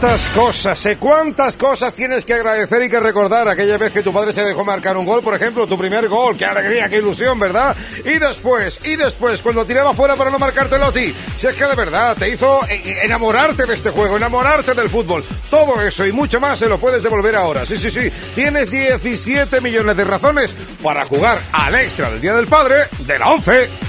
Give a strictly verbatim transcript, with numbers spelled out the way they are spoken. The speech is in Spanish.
Cuántas cosas, ¿eh? Cuántas cosas tienes que agradecer y que recordar. Aquella vez que tu padre se dejó marcar un gol, por ejemplo, tu primer gol. ¡Qué alegría, qué ilusión!, ¿verdad? Y después, y después, cuando tiraba fuera para no marcártelo a ti. Si es que de verdad te hizo enamorarte de este juego, enamorarte del fútbol. Todo eso y mucho más se lo puedes devolver ahora. Sí, sí, sí. Tienes diecisiete millones de razones para jugar al extra del Día del Padre de la once.